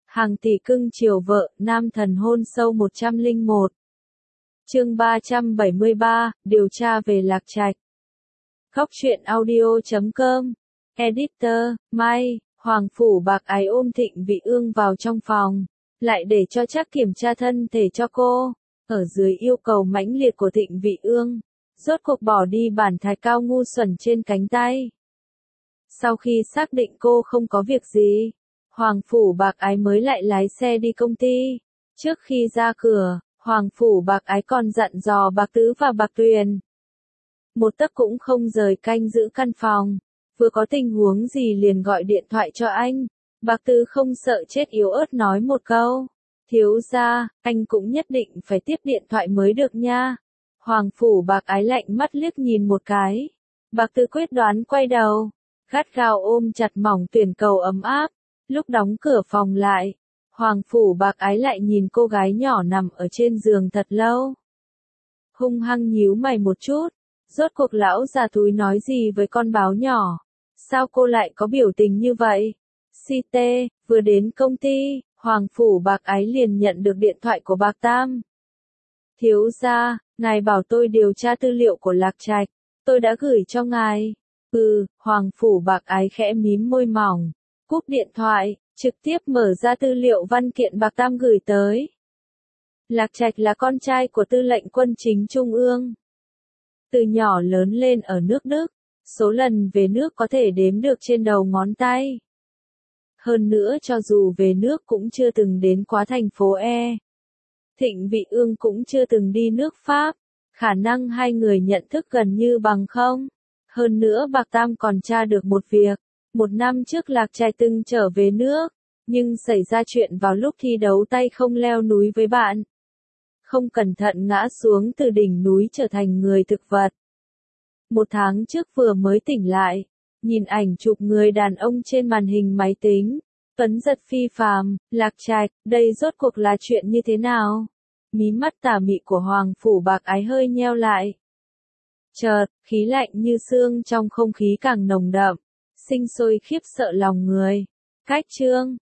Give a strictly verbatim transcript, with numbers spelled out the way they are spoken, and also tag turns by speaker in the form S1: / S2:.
S1: Hàng tỷ cưng chiều vợ, nam thần hôn sâu một trăm lẻ một. Chương ba trăm bảy mươi ba, điều tra về Lạc Trạch. Góc truyện audio chấm com. Editor, Mai, Hoàng Phủ Bạc Ái ôm Thịnh Vị Ương vào trong phòng, lại để cho chắc kiểm tra thân thể cho cô. Ở dưới yêu cầu mãnh liệt của Thịnh Vị Ương, rốt cuộc bỏ đi bản thạch cao ngu xuẩn trên cánh tay. Sau khi xác định cô không có việc gì, Hoàng Phủ Bạc Ái mới lại lái xe đi công ty. Trước khi ra cửa, Hoàng Phủ Bạc Ái còn dặn dò Bạc Tứ và Bạc Tuyền. Một tấc cũng không rời canh giữ căn phòng. Vừa có tình huống gì liền gọi điện thoại cho anh. Bạc Tứ không sợ chết yếu ớt nói một câu. Thiếu gia, anh cũng nhất định phải tiếp điện thoại mới được nha. Hoàng Phủ Bạc Ái lạnh mắt liếc nhìn một cái. Bạc Tứ quyết đoán quay đầu, gắt gao ôm chặt mỏng tuyển cầu ấm áp. Lúc đóng cửa phòng lại, Hoàng Phủ Bạc Ái lại nhìn cô gái nhỏ nằm ở trên giường thật lâu. Hung hăng nhíu mày một chút, rốt cuộc lão già túi nói gì với con báo nhỏ? Sao cô lại có biểu tình như vậy? xê tê, vừa đến công ty, Hoàng Phủ Bạc Ái liền nhận được điện thoại của Bạc Tam. Thiếu gia, ngài bảo tôi điều tra tư liệu của Lạc Trạch, tôi đã gửi cho ngài. Ừ, Hoàng Phủ Bạc Ái khẽ mím môi mỏng, cúp điện thoại, trực tiếp mở ra tư liệu văn kiện Bạc Tam gửi tới. Lạc Trạch là con trai của tư lệnh quân chính Trung ương. Từ nhỏ lớn lên ở nước Đức, số lần về nước có thể đếm được trên đầu ngón tay. Hơn nữa cho dù về nước cũng chưa từng đến quá thành phố E. Thịnh Vị Ương cũng chưa từng đi nước Pháp, khả năng hai người nhận thức gần như bằng không. Hơn nữa Bạc Tam còn tra được một việc, một năm trước Lạc Trạch từng trở về nước, nhưng xảy ra chuyện vào lúc thi đấu tay không leo núi với bạn. Không cẩn thận ngã xuống từ đỉnh núi trở thành người thực vật. Một tháng trước vừa mới tỉnh lại, nhìn ảnh chụp người đàn ông trên màn hình máy tính, tuấn giật phi phàm. Lạc Trạch, đây rốt cuộc là chuyện như thế nào? Mí mắt tà mị của Hoàng Phủ Bạc Ái hơi nheo lại. Chợt, khí lạnh như xương trong không khí càng nồng đậm, sinh sôi khiếp sợ lòng người. Cách chương